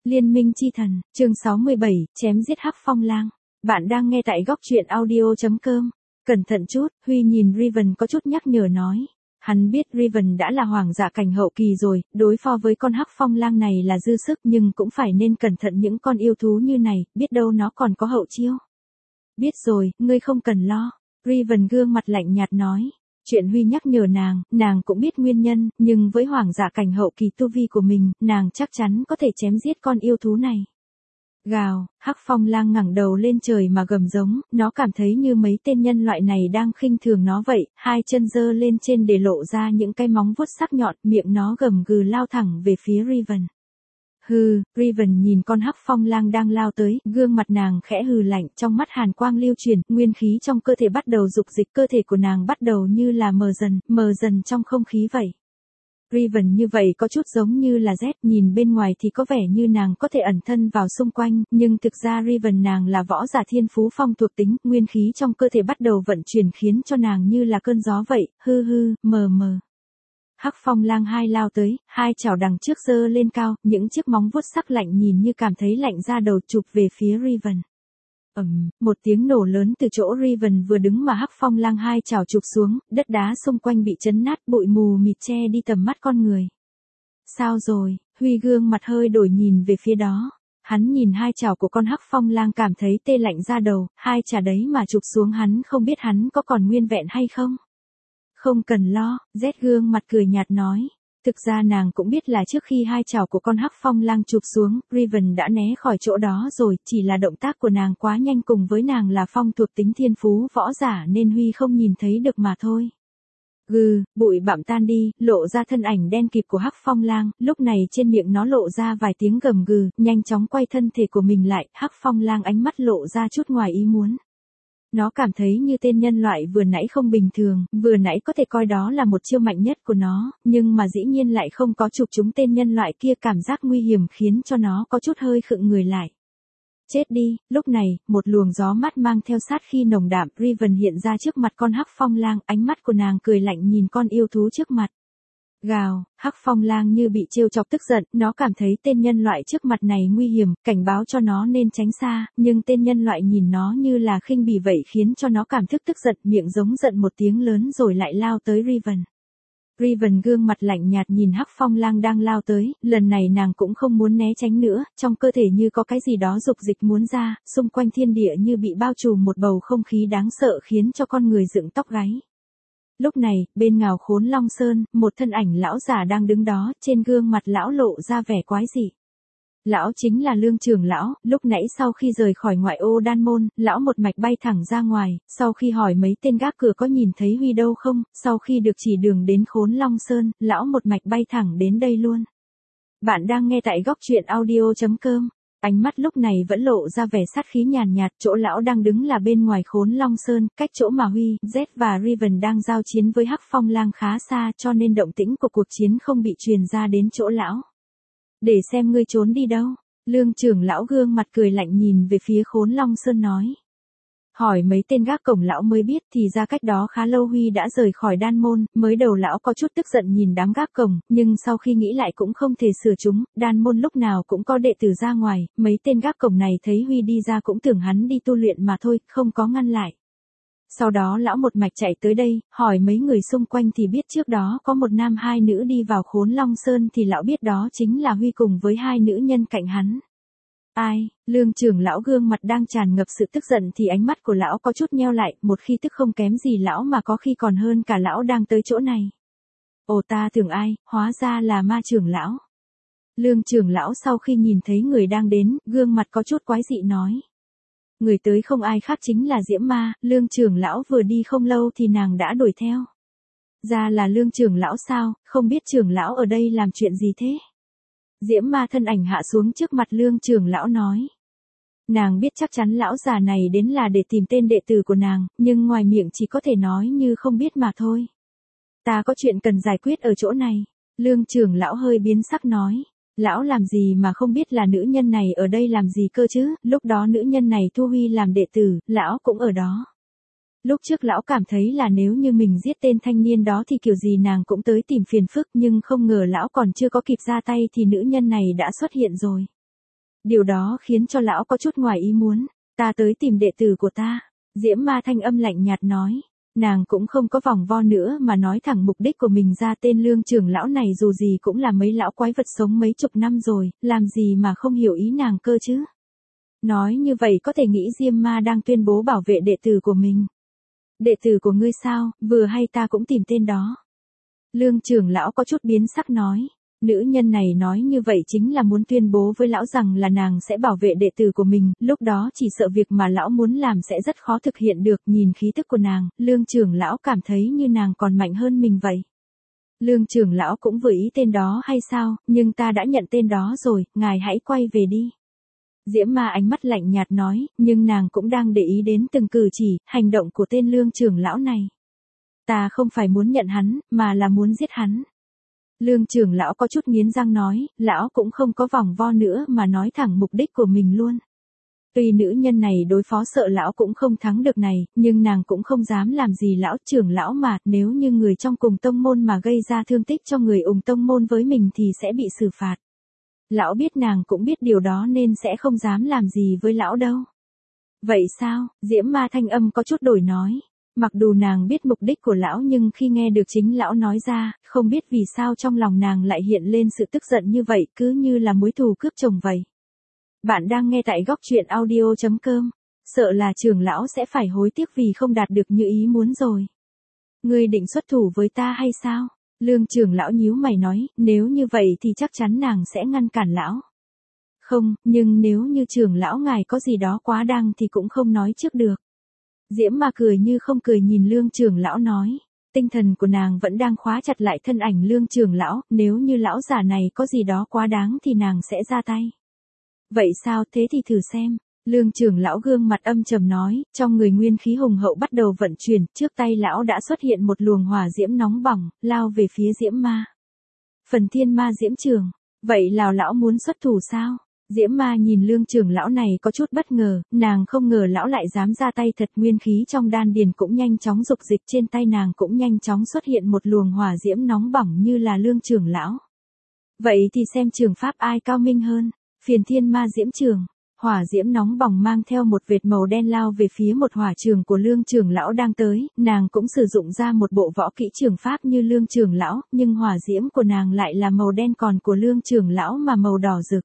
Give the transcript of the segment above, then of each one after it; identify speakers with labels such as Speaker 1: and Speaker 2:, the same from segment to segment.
Speaker 1: Liên minh chi thần, chương 67, chém giết Hắc Phong Lang. Bạn đang nghe tại góc truyện audio.com. Cẩn thận chút, Huy nhìn Riven có chút nhắc nhở nói. Hắn biết Riven đã là hoàng giả cảnh hậu kỳ rồi, đối phó với con Hắc Phong Lang này là dư sức nhưng cũng phải nên cẩn thận những con yêu thú như này, biết đâu nó còn có hậu chiêu. Biết rồi, ngươi không cần lo. Riven gương mặt lạnh nhạt nói. Chuyện Huy nhắc nhở nàng cũng biết nguyên nhân, nhưng với hoàng giả cảnh hậu kỳ tu vi của mình, nàng chắc chắn có thể chém giết con yêu thú này. Gào, Hắc Phong Lang ngẩng đầu lên trời mà gầm giống, nó cảm thấy như mấy tên nhân loại này đang khinh thường nó vậy, hai chân giơ lên trên để lộ ra những cái móng vuốt sắc nhọn, miệng nó gầm gừ lao thẳng về phía Riven. Hừ, Riven nhìn con Hắc Phong Lang đang lao tới, gương mặt nàng khẽ hừ lạnh, trong mắt hàn quang lưu truyền, nguyên khí trong cơ thể bắt đầu dục dịch, cơ thể của nàng bắt đầu như là mờ dần trong không khí vậy. Riven như vậy có chút giống như là Z, nhìn bên ngoài thì có vẻ như nàng có thể ẩn thân vào xung quanh, nhưng thực ra Riven nàng là võ giả thiên phú phong thuộc tính, nguyên khí trong cơ thể bắt đầu vận chuyển khiến cho nàng như là cơn gió vậy, mờ. Hắc Phong Lang hai lao tới, hai chảo đằng trước giơ lên cao, những chiếc móng vuốt sắc lạnh nhìn như cảm thấy lạnh ra đầu chụp về phía Riven. Một tiếng nổ lớn từ chỗ Riven vừa đứng mà Hắc Phong Lang hai chảo chụp xuống, đất đá xung quanh bị chấn nát, bụi mù mịt che đi tầm mắt con người. Sao rồi? Huy gương mặt hơi đổi nhìn về phía đó. Hắn nhìn hai chảo của con Hắc Phong Lang cảm thấy tê lạnh ra đầu, hai chảo đấy mà chụp xuống hắn không biết hắn có còn nguyên vẹn hay không. Không cần lo, Z gương mặt cười nhạt nói. Thực ra nàng cũng biết là trước khi hai chảo của con Hắc Phong Lang chụp xuống, Riven đã né khỏi chỗ đó rồi, chỉ là động tác của nàng quá nhanh cùng với nàng là phong thuộc tính thiên phú võ giả nên Huy không nhìn thấy được mà thôi. Bụi bặm tan đi, lộ ra thân ảnh đen kịt của Hắc Phong Lang, lúc này trên miệng nó lộ ra vài tiếng gầm gừ, nhanh chóng quay thân thể của mình lại, Hắc Phong Lang ánh mắt lộ ra chút ngoài ý muốn. Nó cảm thấy như tên nhân loại vừa nãy không bình thường, vừa nãy có thể coi đó là một chiêu mạnh nhất của nó, nhưng mà dĩ nhiên lại không có chụp trúng tên nhân loại kia, cảm giác nguy hiểm khiến cho nó có chút hơi khựng người lại. Chết đi, lúc này, một luồng gió mát mang theo sát khí nồng đạm, Riven hiện ra trước mặt con Hắc Phong Lang, ánh mắt của nàng cười lạnh nhìn con yêu thú trước mặt. Gào, Hắc Phong Lang như bị trêu chọc tức giận, nó cảm thấy tên nhân loại trước mặt này nguy hiểm, cảnh báo cho nó nên tránh xa, nhưng tên nhân loại nhìn nó như là khinh bỉ vậy khiến cho nó cảm thức tức giận, miệng giống giận một tiếng lớn rồi lại lao tới Riven. Riven gương mặt lạnh nhạt nhìn Hắc Phong Lang đang lao tới, lần này nàng cũng không muốn né tránh nữa, trong cơ thể như có cái gì đó dục dịch muốn ra, xung quanh thiên địa như bị bao trùm một bầu không khí đáng sợ khiến cho con người dựng tóc gáy. Lúc này, bên ngào Khốn Long Sơn, một thân ảnh lão già đang đứng đó, trên gương mặt lão lộ ra vẻ quái dị. Lão chính là Lương trưởng lão, lúc nãy sau khi rời khỏi ngoại ô Đan Môn, lão một mạch bay thẳng ra ngoài, sau khi hỏi mấy tên gác cửa có nhìn thấy Huy đâu không, sau khi được chỉ đường đến Khốn Long Sơn, lão một mạch bay thẳng đến đây luôn. Bạn đang nghe tại góc truyện audio.com. Ánh mắt lúc này vẫn lộ ra vẻ sát khí nhàn nhạt, chỗ lão đang đứng là bên ngoài Khốn Long Sơn, cách chỗ mà Huy, Z và Riven đang giao chiến với Hắc Phong Lang khá xa cho nên động tĩnh của cuộc chiến không bị truyền ra đến chỗ lão. Để xem ngươi trốn đi đâu, Lương trưởng lão gương mặt cười lạnh nhìn về phía Khốn Long Sơn nói. Hỏi mấy tên gác cổng lão mới biết thì ra cách đó khá lâu Huy đã rời khỏi Đan Môn, mới đầu lão có chút tức giận nhìn đám gác cổng, nhưng sau khi nghĩ lại cũng không thể sửa chúng, Đan Môn lúc nào cũng có đệ tử ra ngoài, mấy tên gác cổng này thấy Huy đi ra cũng tưởng hắn đi tu luyện mà thôi, không có ngăn lại. Sau đó lão một mạch chạy tới đây, hỏi mấy người xung quanh thì biết trước đó có một nam hai nữ đi vào Khốn Long Sơn thì lão biết đó chính là Huy cùng với hai nữ nhân cạnh hắn. Ai, Lương trưởng lão gương mặt đang tràn ngập sự tức giận thì ánh mắt của lão có chút nheo lại, một khi tức không kém gì lão mà có khi còn hơn cả lão đang tới chỗ này. Ồ, ta tưởng ai, hóa ra là Ma trưởng lão. Lương trưởng lão sau khi nhìn thấy người đang đến, gương mặt có chút quái dị nói. Người tới không ai khác chính là Diễm Ma, Lương trưởng lão vừa đi không lâu thì nàng đã đuổi theo. Ra là Lương trưởng lão sao, không biết trưởng lão ở đây làm chuyện gì thế? Diễm Ma thân ảnh hạ xuống trước mặt Lương trưởng lão nói. Nàng biết chắc chắn lão già này đến là để tìm tên đệ tử của nàng, nhưng ngoài miệng chỉ có thể nói như không biết mà thôi. Ta có chuyện cần giải quyết ở chỗ này. Lương trưởng lão hơi biến sắc nói. Lão làm gì mà không biết là nữ nhân này ở đây làm gì cơ chứ, lúc đó nữ nhân này thu Huy làm đệ tử, lão cũng ở đó. Lúc trước lão cảm thấy là nếu như mình giết tên thanh niên đó thì kiểu gì nàng cũng tới tìm phiền phức, nhưng không ngờ lão còn chưa có kịp ra tay thì nữ nhân này đã xuất hiện rồi. Điều đó khiến cho lão có chút ngoài ý muốn. Ta tới tìm đệ tử của ta. Diễm Ma thanh âm lạnh nhạt nói. Nàng cũng không có vòng vo nữa mà nói thẳng mục đích của mình ra. Tên Lương trưởng lão này dù gì cũng là mấy lão quái vật sống mấy chục năm rồi, làm gì mà không hiểu ý nàng cơ chứ. Nói như vậy có thể nghĩ Diêm Ma đang tuyên bố bảo vệ đệ tử của mình. Đệ tử của ngươi sao, vừa hay ta cũng tìm tên đó. Lương trưởng lão có chút biến sắc nói. Nữ nhân này nói như vậy chính là muốn tuyên bố với lão rằng là nàng sẽ bảo vệ đệ tử của mình, lúc đó chỉ sợ việc mà lão muốn làm sẽ rất khó thực hiện được. Nhìn khí tức của nàng, Lương trưởng lão cảm thấy như nàng còn mạnh hơn mình vậy. Lương trưởng lão cũng vừa ý tên đó hay sao, nhưng ta đã nhận tên đó rồi, ngài hãy quay về đi. Diễm Ma ánh mắt lạnh nhạt nói, nhưng nàng cũng đang để ý đến từng cử chỉ, hành động của tên Lương trưởng lão này. Ta không phải muốn nhận hắn, mà là muốn giết hắn. Lương trưởng lão có chút nghiến răng nói, lão cũng không có vòng vo nữa mà nói thẳng mục đích của mình luôn. Tuy nữ nhân này đối phó sợ lão cũng không thắng được này, nhưng nàng cũng không dám làm gì lão. Trưởng lão mà, nếu như người trong cùng tông môn mà gây ra thương tích cho người ùng tông môn với mình thì sẽ bị xử phạt. Lão biết nàng cũng biết điều đó nên sẽ không dám làm gì với lão đâu. Vậy sao? Diễm Ma thanh âm có chút đổi nói. Mặc dù nàng biết mục đích của lão nhưng khi nghe được chính lão nói ra, không biết vì sao trong lòng nàng lại hiện lên sự tức giận như vậy, cứ như là mối thù cướp chồng vậy. Bạn đang nghe tại góc truyện audio.com. Sợ là trưởng lão sẽ phải hối tiếc vì không đạt được như ý muốn rồi. Ngươi định xuất thủ với ta hay sao? Lương trưởng lão nhíu mày nói, nếu như vậy thì chắc chắn nàng sẽ ngăn cản lão. Không, nhưng nếu như trưởng lão ngài có gì đó quá đáng thì cũng không nói trước được. Diễm Ma cười như không cười nhìn Lương trưởng lão nói. Tinh thần của nàng vẫn đang khóa chặt lại thân ảnh Lương trưởng lão, nếu như lão già này có gì đó quá đáng thì nàng sẽ ra tay. Vậy sao, thế thì thử xem. Lương trưởng lão gương mặt âm trầm nói, trong người nguyên khí hùng hậu bắt đầu vận chuyển, trước tay lão đã xuất hiện một luồng hỏa diễm nóng bỏng, lao về phía Diễm Ma. Phần Thiên Ma Diễm Trường, vậy lão muốn xuất thủ sao? Diễm Ma nhìn Lương trưởng lão này có chút bất ngờ, nàng không ngờ lão lại dám ra tay thật. Nguyên khí trong đan điền cũng nhanh chóng dục dịch, trên tay nàng cũng nhanh chóng xuất hiện một luồng hỏa diễm nóng bỏng như là Lương trưởng lão. Vậy thì xem trường pháp ai cao minh hơn. Phiền Thiên Ma Diễm Trường. Hỏa diễm nóng bỏng mang theo một vệt màu đen lao về phía một hỏa trường của Lương trưởng lão đang tới, nàng cũng sử dụng ra một bộ võ kỹ trường pháp như Lương trưởng lão, nhưng hỏa diễm của nàng lại là màu đen, còn của Lương trưởng lão mà màu đỏ rực.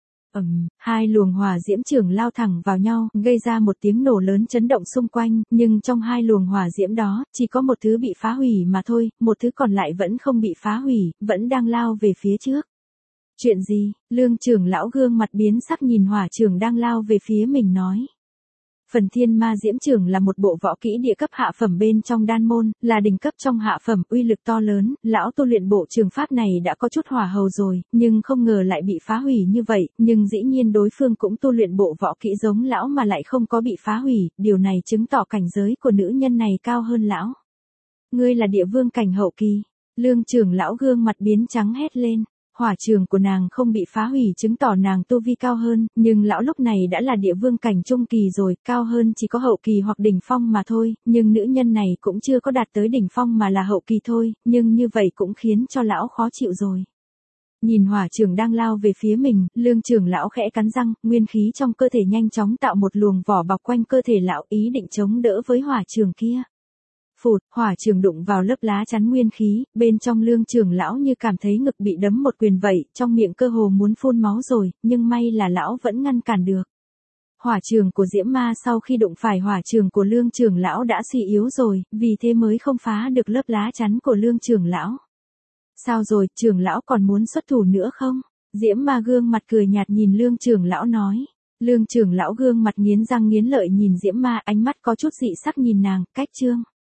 Speaker 1: Hai luồng hỏa diễm trường lao thẳng vào nhau, gây ra một tiếng nổ lớn chấn động xung quanh, nhưng trong hai luồng hỏa diễm đó, chỉ có một thứ bị phá hủy mà thôi, một thứ còn lại vẫn không bị phá hủy, vẫn đang lao về phía trước. Chuyện gì? Lương trưởng lão gương mặt biến sắc nhìn hỏa trường đang lao về phía mình nói. Phần Thiên Ma Diễm Trường là một bộ võ kỹ địa cấp hạ phẩm bên trong đan môn, là đỉnh cấp trong hạ phẩm, uy lực to lớn. Lão tu luyện bộ trường pháp này đã có chút hỏa hầu rồi, nhưng không ngờ lại bị phá hủy như vậy, nhưng dĩ nhiên đối phương cũng tu luyện bộ võ kỹ giống lão mà lại không có bị phá hủy, điều này chứng tỏ cảnh giới của nữ nhân này cao hơn lão. Ngươi là địa vương cảnh hậu kỳ. Lương trưởng lão gương mặt biến trắng hét lên. Hỏa trường của nàng không bị phá hủy chứng tỏ nàng tu vi cao hơn, nhưng lão lúc này đã là địa vương cảnh trung kỳ rồi, cao hơn chỉ có hậu kỳ hoặc đỉnh phong mà thôi, nhưng nữ nhân này cũng chưa có đạt tới đỉnh phong mà là hậu kỳ thôi, nhưng như vậy cũng khiến cho lão khó chịu rồi. Nhìn hỏa trường đang lao về phía mình, Lương trưởng lão khẽ cắn răng, nguyên khí trong cơ thể nhanh chóng tạo một luồng vỏ bọc quanh cơ thể lão, ý định chống đỡ với hỏa trường kia. Phụt, hỏa trường đụng vào lớp lá chắn nguyên khí, bên trong Lương trưởng lão như cảm thấy ngực bị đấm một quyền vậy, trong miệng cơ hồ muốn phun máu rồi, nhưng may là lão vẫn ngăn cản được. Hỏa trường của Diễm Ma sau khi đụng phải hỏa trường của Lương trưởng lão đã suy yếu rồi, vì thế mới không phá được lớp lá chắn của Lương trưởng lão. Sao rồi, trưởng lão còn muốn xuất thủ nữa không? Diễm Ma gương mặt cười nhạt nhìn Lương trưởng lão nói. Lương trưởng lão gương mặt nghiến răng nghiến lợi nhìn Diễm Ma, ánh mắt có chút dị sắc nhìn nàng, cách chương.